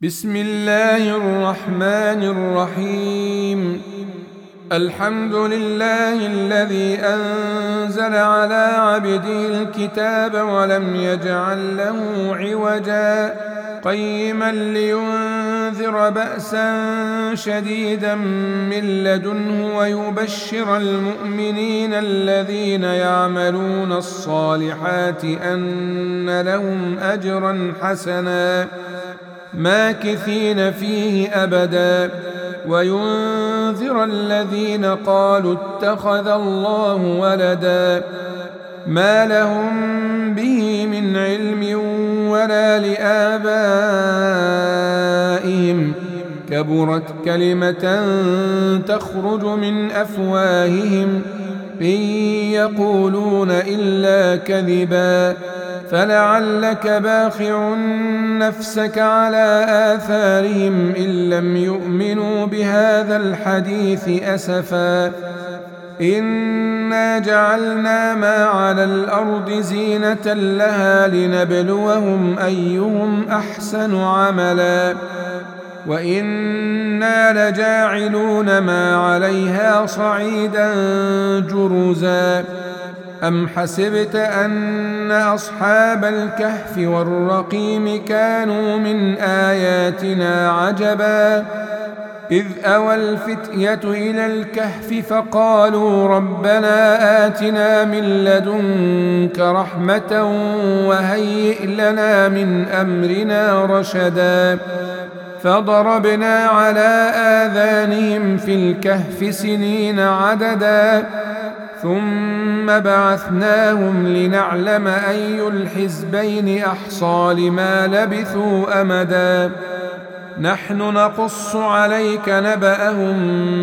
بسم الله الرحمن الرحيم. الحمد لله الذي أنزل على عبده الكتاب ولم يجعل له عوجا قيما لينذر بأسا شديدا من لدنه ويبشر المؤمنين الذين يعملون الصالحات أن لهم أجرا حسنا ماكثين فيه أبدا وينذر الذين قالوا اتخذ الله ولدا ما لهم به من علم ولا لآبائهم كبرت كلمة تخرج من أفواههم إن يقولون إلا كذبا فلعلك باخع نفسك على آثارهم إن لم يؤمنوا بهذا الحديث أسفا إنا جعلنا ما على الأرض زينة لها لنبلوهم أيهم أحسن عملا وإنا لجاعلون ما عليها صعيدا جرزا أم حسبت أن أصحاب الكهف والرقيم كانوا من آياتنا عجبا إذ أوى الفتية إلى الكهف فقالوا ربنا آتنا من لدنك رحمة وهيئ لنا من أمرنا رشدا فضربنا على آذانهم في الكهف سنين عددا ثم بعثناهم لنعلم أي الحزبين أحصى لما لبثوا أمدا نحن نقص عليك نبأهم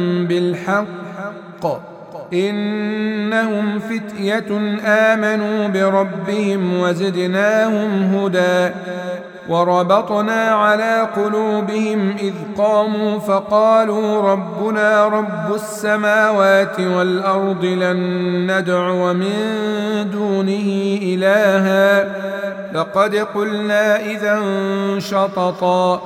بالحق إنهم فتية آمنوا بربهم وزدناهم هدى وربطنا على قلوبهم إذ قاموا فقالوا ربنا رب السماوات والأرض لن ندعو من دونه إلها لقد قلنا إذا شططا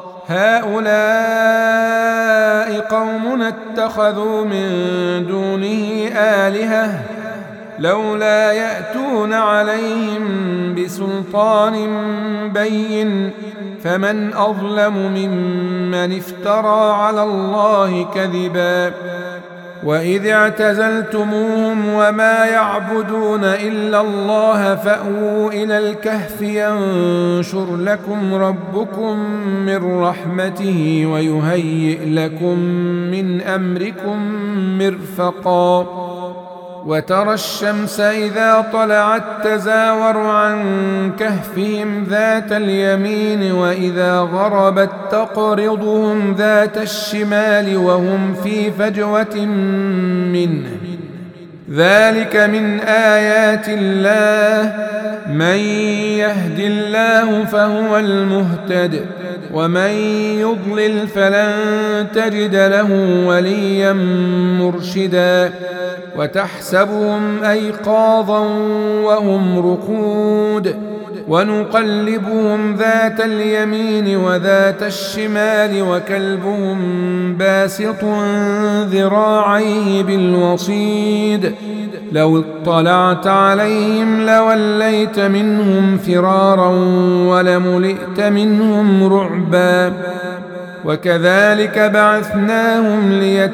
هؤلاء قومنا اتخذوا من دونه آلهة لولا يأتون عليهم بسلطان بين فمن أظلم ممن افترى على الله كذبا وإذ اعتزلتموهم وما يعبدون إلا الله فأووا إلى الكهف ينشر لكم ربكم من رحمته ويهيئ لكم من أمركم مرفقا وترى الشمس إذا طلعت تزاور عن كهفهم ذات اليمين وإذا غربت تقرضهم ذات الشمال وهم في فجوة منه ذلك من آيات الله من يهد الله فهو المهتد ومن يضلل فلن تجد له وليا مرشدا وتحسبهم أيقاظا وهم رقود ونقلبهم ذات اليمين وذات الشمال وكلبهم باسط ذراعيه بالوصيد لو اطلعت عليهم لوليت منهم فرارا ولملئت منهم رعبا وكذلك بعثناهم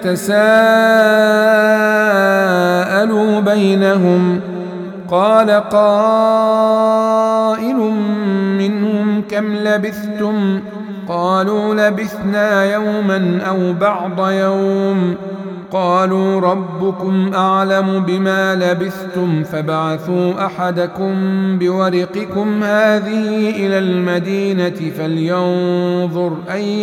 ليتساءلوا بينهم قال قائل منهم كم لبثتم قالوا لبثنا يوما أو بعض يوم قالوا ربكم أعلم بما لبثتم فابعثوا أحدكم بورقكم هذه إلى المدينة فلينظر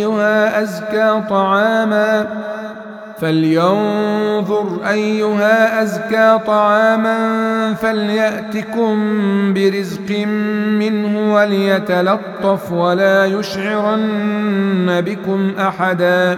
أيها أزكى طعاما فليأتكم برزق منه وليتلطف ولا يشعرن بكم أحدا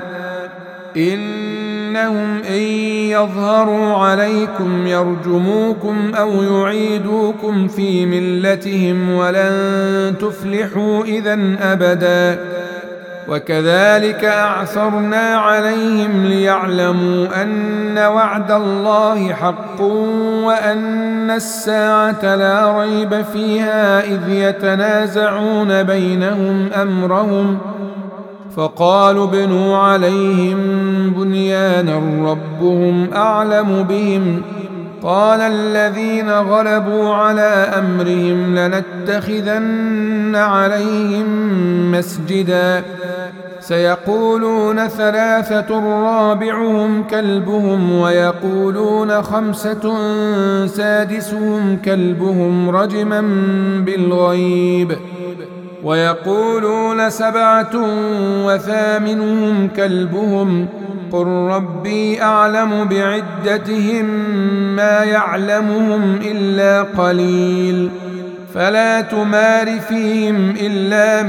إنهم إن يظهروا عليكم يرجموكم أو يعيدوكم في ملتهم ولن تفلحوا إذا أبدا وكذلك أعثرنا عليهم ليعلموا أن وعد الله حق وأن الساعة لا ريب فيها إذ يتنازعون بينهم أمرهم فقالوا ابنوا عليهم بنيانا ربهم أعلم بهم قال الذين غلبوا على أمرهم لنتخذن عليهم مسجدا سيقولون ثلاثة رابعهم كلبهم ويقولون خمسة سادسهم كلبهم رجما بالغيب ويقولون سبعة وثامنهم كلبهم قل ربي أعلم بعدتهم ما يعلمهم إلا قليل فلا تمار فيهم إلا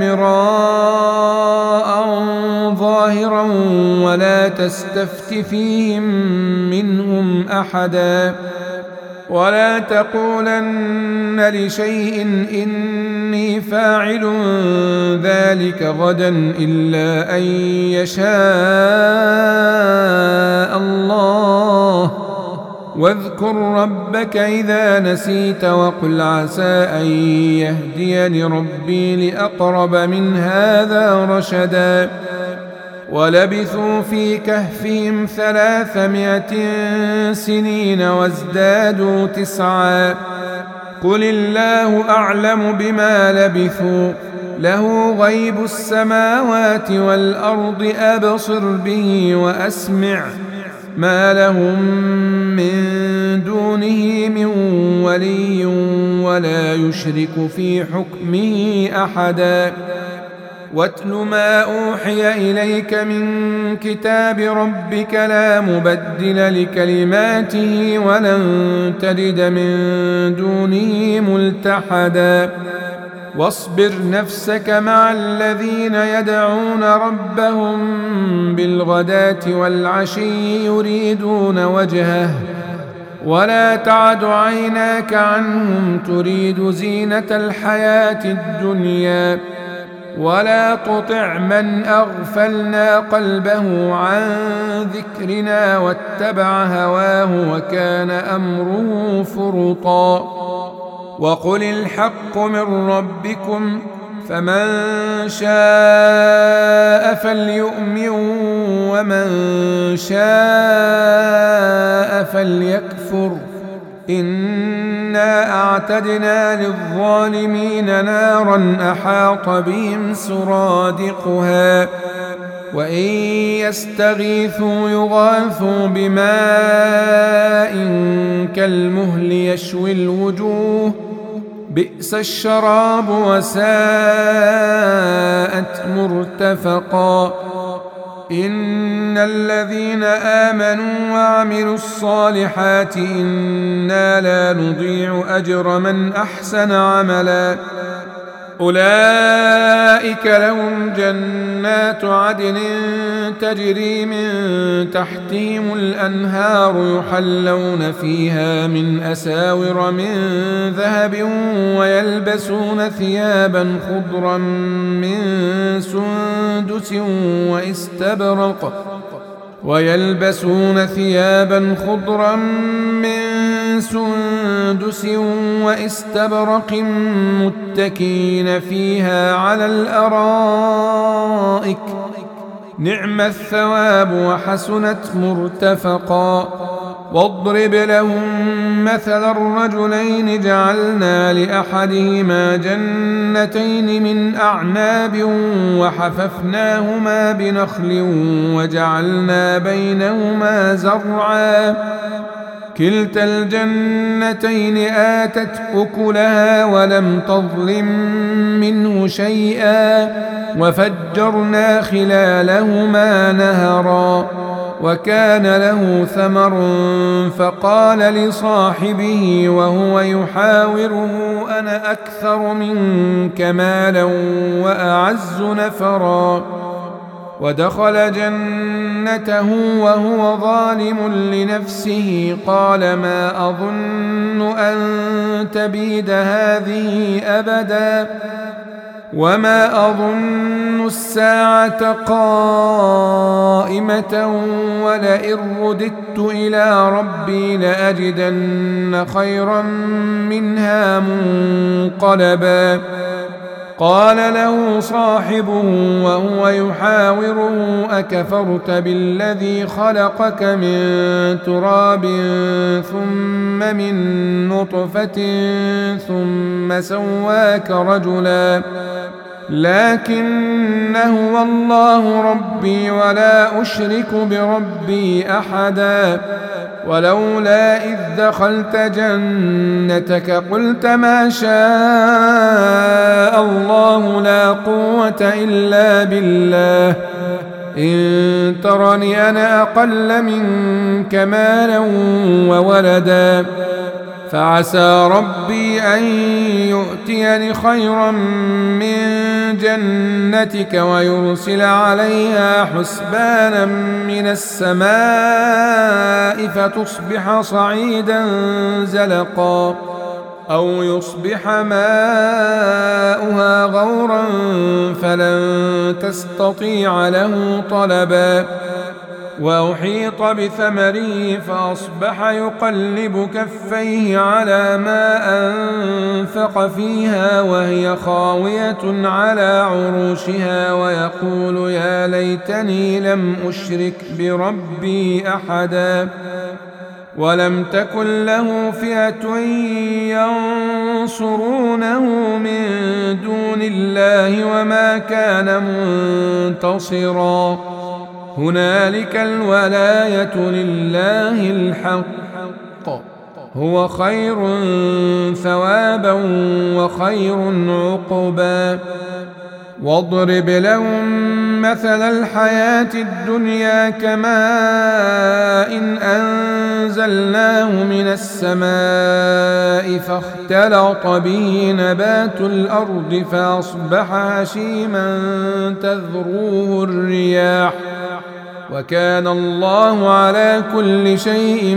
مراء ظاهرا ولا تستفت فيهم منهم أحدا ولا تقولن لشيء إني فاعل ذلك غدا إلا أن يشاء الله واذكر ربك إذا نسيت وقل عسى أن يهديني ربي لأقرب من هذا رشدا ولبثوا في كهفهم 300 سنين وازدادوا 9 قل الله أعلم بما لبثوا له غيب السماوات والأرض أبصر به وأسمع ما لهم من دونه من ولي ولا يشرك في حكمه أحدا واتل ما أوحي إليك من كتاب ربك لا مبدل لكلماته ولن تجد من دونه ملتحدا واصبر نفسك مع الذين يدعون ربهم بالغداة والعشي يريدون وجهه ولا تعد عيناك عنهم تريد زينة الحياة الدنيا ولا تطع من أغفلنا قلبه عن ذكرنا واتبع هواه وكان أمره فرطا وقل الحق من ربكم فمن شاء فليؤمن ومن شاء فليكفر إنا أعتدنا للظالمين نارا أحاط بهم سرادقها وإن يستغيثوا يغاثوا بماء كالمهل يشوي الوجوه بئس الشراب وساءت مرتفقا إن الذين آمنوا وعملوا الصالحات إنا لا نضيع أجر من أحسن عملا أولئك لهم جنات عدن تجري من تحتهم الأنهار يحلون فيها من أساور من ذهب ويلبسون ثيابا خضرا من سندس واستبرق متكئين فيها على الأرائك نعم الثواب وحسنت مرتفقا واضرب لهم مثل الرجلين جعلنا لأحدهما جنتين من أعناب وحففناهما بنخل وجعلنا بينهما زرعا كلتا الجنتين آتت أكلها ولم تظلم منه شيئا وفجرنا خلالهما نهرا وكان له ثمر فقال لصاحبه وهو يحاوره أنا أكثر منك مالا وأعز نفرا ودخل جنته وهو ظالم لنفسه قال ما أظن أن تبيد هذه أبدا وما أظن الساعة قائمة ولئن رددت إلى ربي لأجدن خيرا منها منقلبا. قال له صاحبه وهو يحاوره أكفرت بالذي خلقك من تراب ثم من نطفة ثم سواك رجلا لكن هو الله ربي ولا أشرك بربي أحدا. ولولا إذ دخلت جنتك قلت ما شاء الله لا قوة إلا بالله إن ترني أنا أقل منك مالا وولدا فعسى ربي أن يؤتيني خيرا من جنتك ويرسل عليها حسبانا من السماء فتصبح صعيدا زلقا أو يصبح ماؤها غورا فلن تستطيع له طلبا. وأحيط بثمره فأصبح يقلب كفيه على ما أنفق فيها وهي خاوية على عروشها ويقول يا ليتني لم أشرك بربي أحدا. ولم تكن له فئة ينصرونه من دون الله وما كان منتصرا. هنالك الولاية لله الحق هو خير ثوابا وخير عقبا. واضرب لهم مثل الحياة الدنيا كماء إن أنزلناه من السماء فاختلط به نبات الأرض فأصبح هشيما تذروه الرياح وكان الله على كل شيء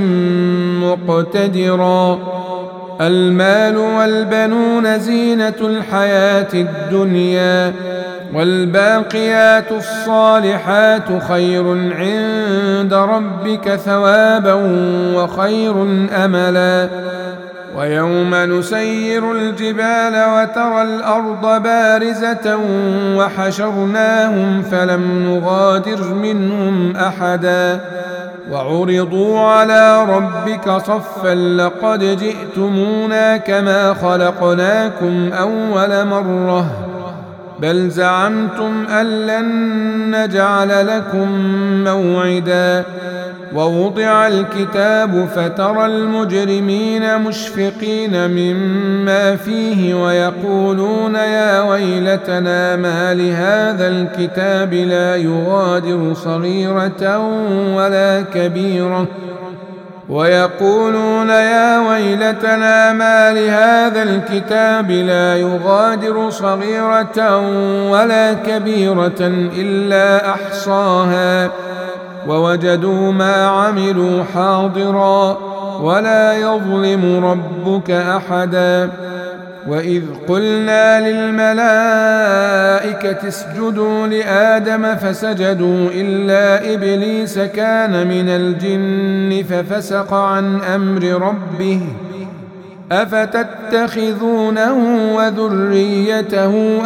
مقتدرا. المال والبنون زينة الحياة الدنيا والباقيات الصالحات خير عند ربك ثوابا وخير أملا. ويوم نسير الجبال وترى الأرض بارزة وحشرناهم فلم نغادر منهم أحدا وعرضوا على ربك صفا لقد جئتمونا كما خلقناكم أول مرة بل زعمتم أن لن نجعل لكم موعدا. ووضع الكتاب فترى المجرمين مشفقين مما فيه ويقولون يا ويلتنا ما لهذا الكتاب لا يغادر صغيرة ولا كبيرة ويقولون يا ويلتنا ما لهذا الكتاب لا يغادر صغيرة ولا كبيرة إلا أحصاها ووجدوا ما عملوا حاضرا ولا يظلم ربك أحدا. وإذ قلنا للملائكة اسجدوا لآدم فسجدوا إلا إبليس كان من الجن ففسق عن أمر ربه أفتتخذونه وذريته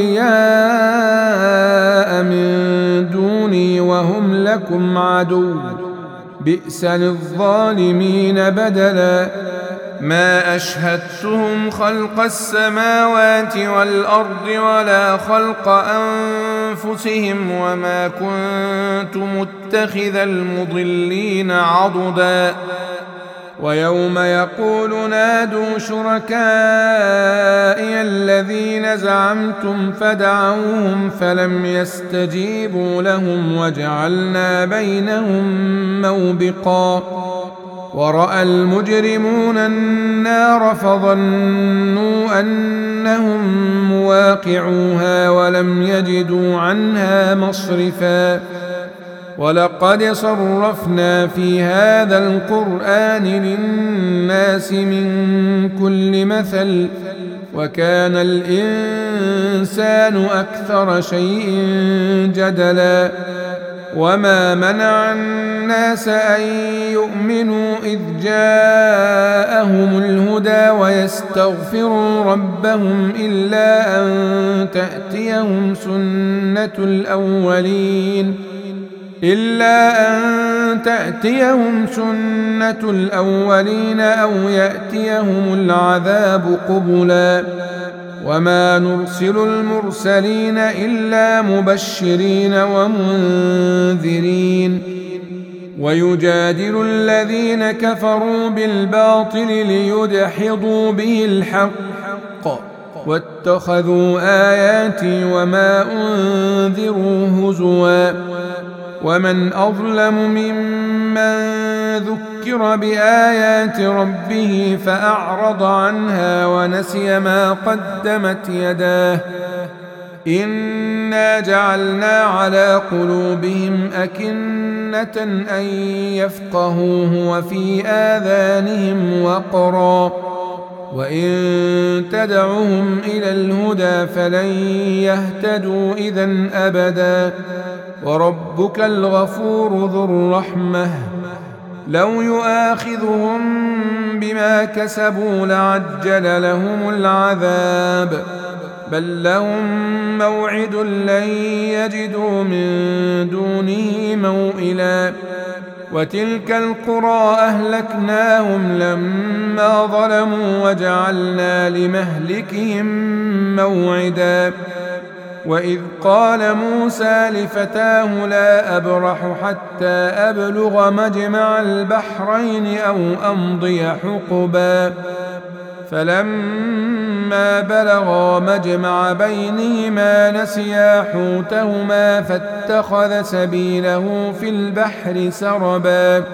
أولياء من دوني وهم لكم عدو بئس للظالمين بدلا. ما أشهدتهم خلق السماوات والأرض ولا خلق أنفسهم وما كنت متخذ المضلين عضدا. ويوم يقول نادوا شركائي الذين زعمتم فدعوهم فلم يستجيبوا لهم وجعلنا بينهم موبقا. ورأى المجرمون النار فظنوا أنهم مواقعوها ولم يجدوا عنها مصرفا. ولقد صرفنا في هذا القرآن للناس من كل مثل وكان الإنسان أكثر شيء جدلا وما منع الناس أن يؤمنوا إذ جاءهم الهدى ويستغفروا ربهم إلا أن تأتيهم سنة الأولين أو يأتيهم العذاب قبلا وما نرسل المرسلين إلا مبشرين ومنذرين ويجادل الذين كفروا بالباطل ليدحضوا به الحق واتخذوا آياتي وما أنذروا هزوا ومن أظلم ممن ذكر بآيات ربه فأعرض عنها ونسي ما قدمت يداه إنا جعلنا على قلوبهم أكنة أن يفقهوه وفي آذانهم وقرا وإن تدعهم إلى الهدى فلن يهتدوا إذن أبدا وربك الغفور ذو الرحمة لو يؤاخذهم بما كسبوا لعجل لهم العذاب بل لهم موعد لن يجدوا من دونه موئلا وتلك القرى أهلكناهم لما ظلموا وجعلنا لمهلكهم موعدا وإذ قال موسى لفتاه لا أبرح حتى أبلغ مجمع البحرين أو أمضي حقبا فلما بلغا مجمع بينهما نسيا حوتهما فاتخذ سبيله في البحر سربا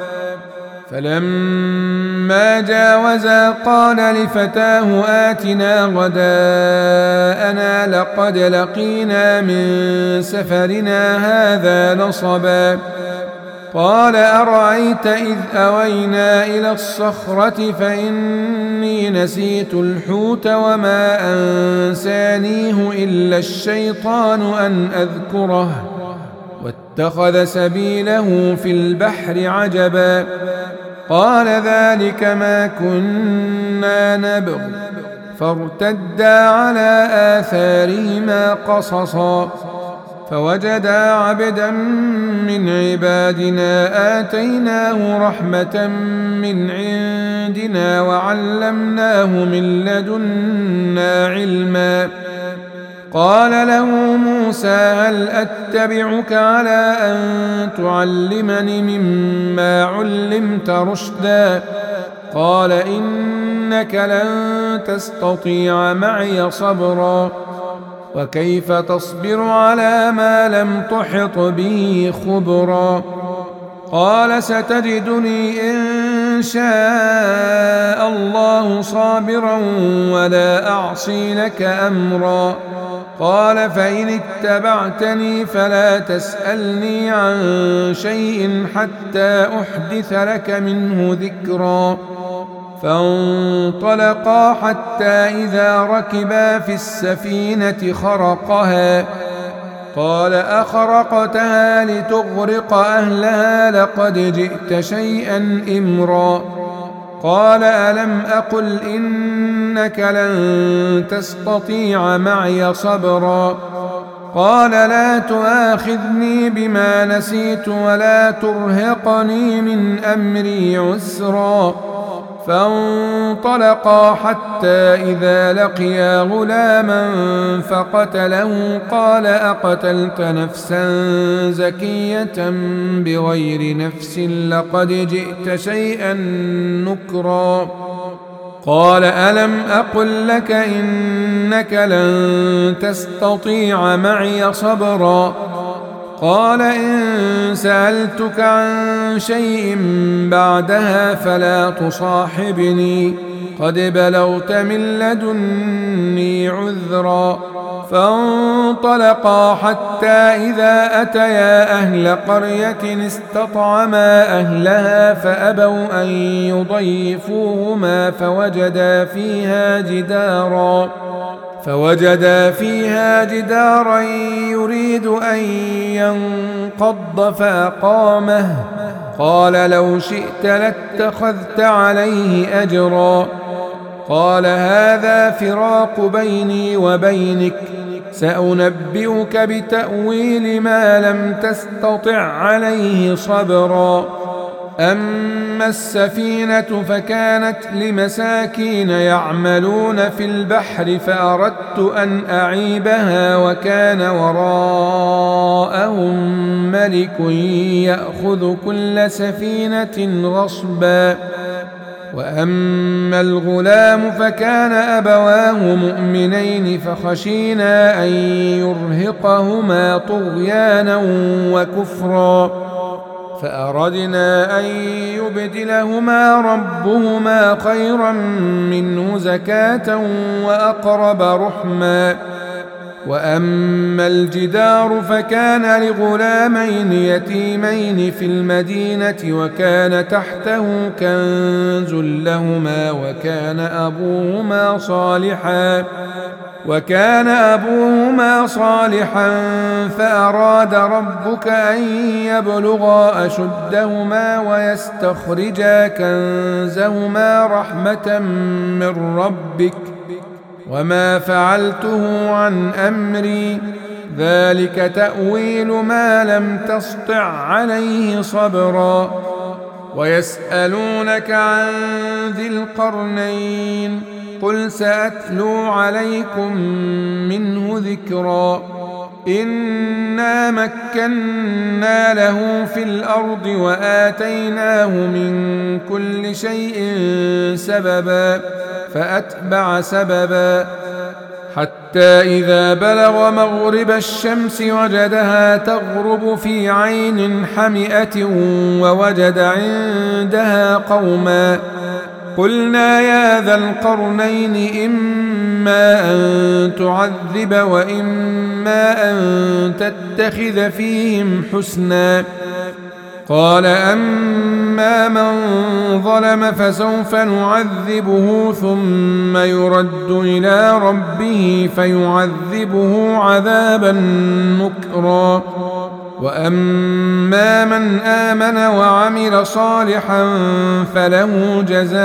فلما جاوزا قال لفتاه آتنا غداءنا لقد لقينا من سفرنا هذا نصبا قال أرأيت إذ أوينا إلى الصخرة فإني نسيت الحوت وما أنسانيه إلا الشيطان أن أذكره واتخذ سبيله في البحر عجبا قال ذلك ما كنا نبغ فارتدا على آثارهما قصصا فوجدا عبدا من عبادنا آتيناه رحمة من عندنا وعلمناه من لدنا علما قال له موسى هل أتبعك على أن تعلمني مما علمت رشدا قال إنك لن تستطيع معي صبرا وكيف تصبر على ما لم تحط به خبرا قال ستجدني إن شاء الله صابرا ولا أعصي لك أمرا قال فإن اتبعتني فلا تسألني عن شيء حتى أحدث لك منه ذكرا فانطلقا حتى إذا ركبا في السفينة خرقها قال أخرقتها لتغرق أهلها لقد جئت شيئا إمرا قال ألم أقل إنك لن تستطيع معي صبرا قال لا تؤاخذني بما نسيت ولا ترهقني من أمري عسرا فانطلقا حتى إذا لقيا غلاما فقتله قال أقتلت نفسا زكية بغير نفس لقد جئت شيئا نكرا قال ألم أقل لك إنك لن تستطيع معي صبرا قال إن سألتك عن شيء بعدها فلا تصاحبني قد بلغت من لدني عذرا فانطلقا حتى إذا أتيا أهل قرية استطعما أهلها فأبوا أن يضيفوهما فوجدا فيها جدارا يريد أن ينقض فأقامه قال لو شئت لاتخذت عليه أجرا قال هذا فراق بيني وبينك سأنبئك بتأويل ما لم تستطع عليه صبرا أما السفينة فكانت لمساكين يعملون في البحر فأردت أن أعيبها وكان وراءهم ملك يأخذ كل سفينة غصبا وأما الغلام فكان أبواه مؤمنين فخشينا أن يرهقهما طغيانا وكفرا فأردنا أن يبدلهما ربهما خيرا منه زكاة وأقرب رحما وأما الجدار فكان لغلامين يتيمين في المدينة وكان تحته كنز لهما وكان أبوهما صالحا فأراد ربك أن يبلغا أشدهما ويستخرجا كنزهما رحمة من ربك وما فعلته عن أمري ذلك تأويل ما لم تسطع عليه صبرا ويسألونك عن ذي القرنين قل سأتلو عليكم منه ذكرا إنا مكنا له في الأرض وآتيناه من كل شيء سببا فأتبع سببا حتى إذا بلغ مغرب الشمس وجدها تغرب في عين حمئة ووجد عندها قوما قلنا يا ذا القرنين إما أن تعذب وإما أن تتخذ فيهم حسنا قال أما من ظلم فسوف نعذبه ثم يرد إلى ربه فيعذبه عذابا نكرا وأما من آمن وعمل صالحا فله جزاء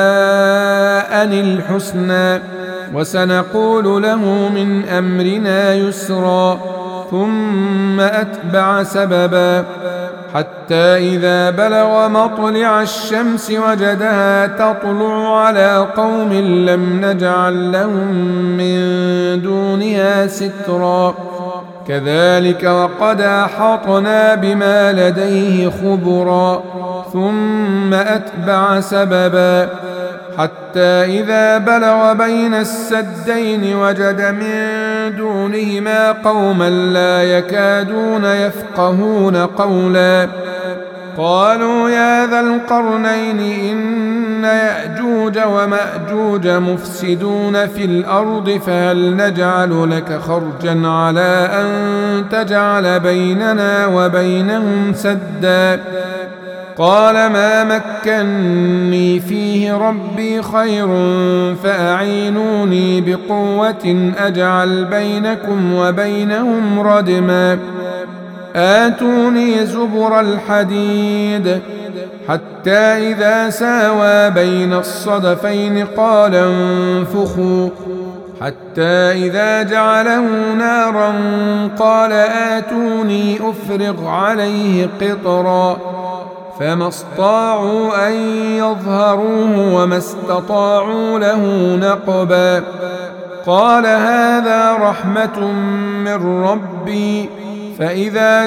الحسنى وسنقول له من أمرنا يسرا ثم أتبع سببا حتى إذا بلغ مطلع الشمس وجدها تطلع على قوم لم نجعل لهم من دونها سترا كذلك وقد أحطنا بما لديه خبرا ثم أتبع سببا حتى إذا بلغ بين السدين وجد من دونهما قوما لا يكادون يفقهون قولا قالوا يا ذا القرنين إن يأجوج ومأجوج مفسدون في الأرض فهل نجعل لك خرجا على أن تجعل بيننا وبينهم سدا قال ما مكني فيه ربي خير فأعينوني بقوة أجعل بينكم وبينهم ردما آتوني زبر الحديد حتى إذا ساوى بين الصدفين قال انفخوا حتى إذا جعله نارا قال آتوني أفرغ عليه قطرا فما استطاعوا أن يظهروه وما استطاعوا له نقبا قال هذا رحمة من ربي فإذا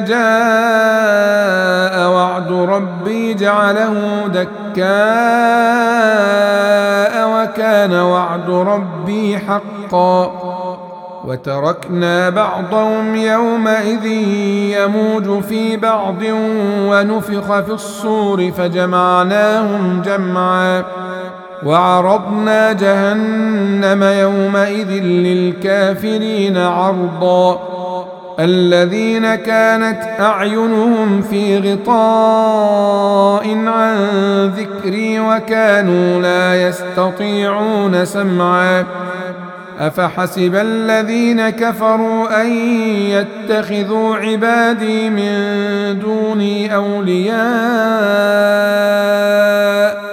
جاء وعد ربي جعله دكاء وكان وعد ربي حقا وتركنا بعضهم يومئذ يموج في بعض ونفخ في الصور فجمعناهم جمعا وعرضنا جهنم يومئذ للكافرين عرضا الذين كانت أعينهم في غطاء عن ذكري وكانوا لا يستطيعون سمعا أفحسب الذين كفروا أن يتخذوا عبادي من دوني أولياء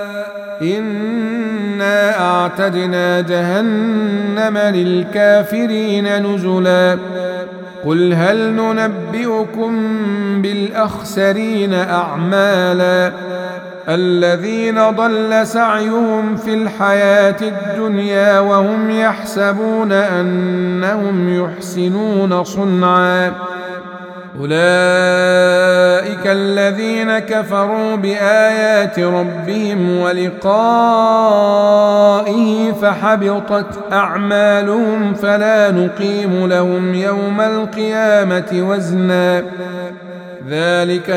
إنا أعتدنا جهنم للكافرين نزلا قل هل ننبئكم بالأخسرين أعمالا الذين ضل سعيهم في الحياة الدنيا وهم يحسبون أنهم يحسنون صنعا أولئك الذين كفروا بآيات ربهم ولقائه فحبطت أعمالهم فلا نقيم لهم يوم القيامة وزنا ذلك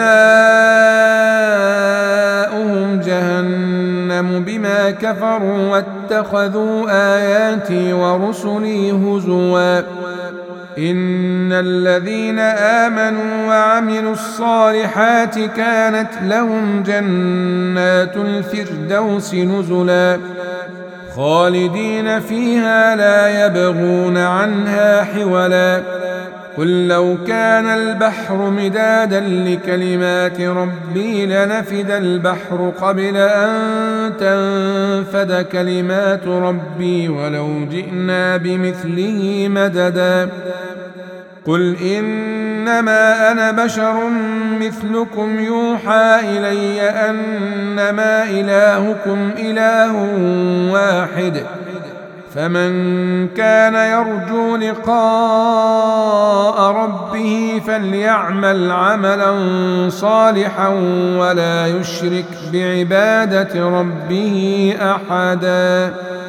جزاؤهم جهنم بما كفروا واتخذوا آياتي ورسلي هزوا إن الذين آمنوا وعملوا الصالحات كانت لهم جنات الفردوس نزلا خالدين فيها لا يبغون عنها حولا قل لو كان البحر مدادا لكلمات ربي لنفد البحر قبل أن تنفد كلمات ربي ولو جئنا بمثله مددا قل إنما أنا بشر مثلكم يوحى إلي أنما إلهكم إله واحد فمن كان يرجو لقاء ربه فليعمل عملا صالحا ولا يشرك بعبادة ربه أحدا.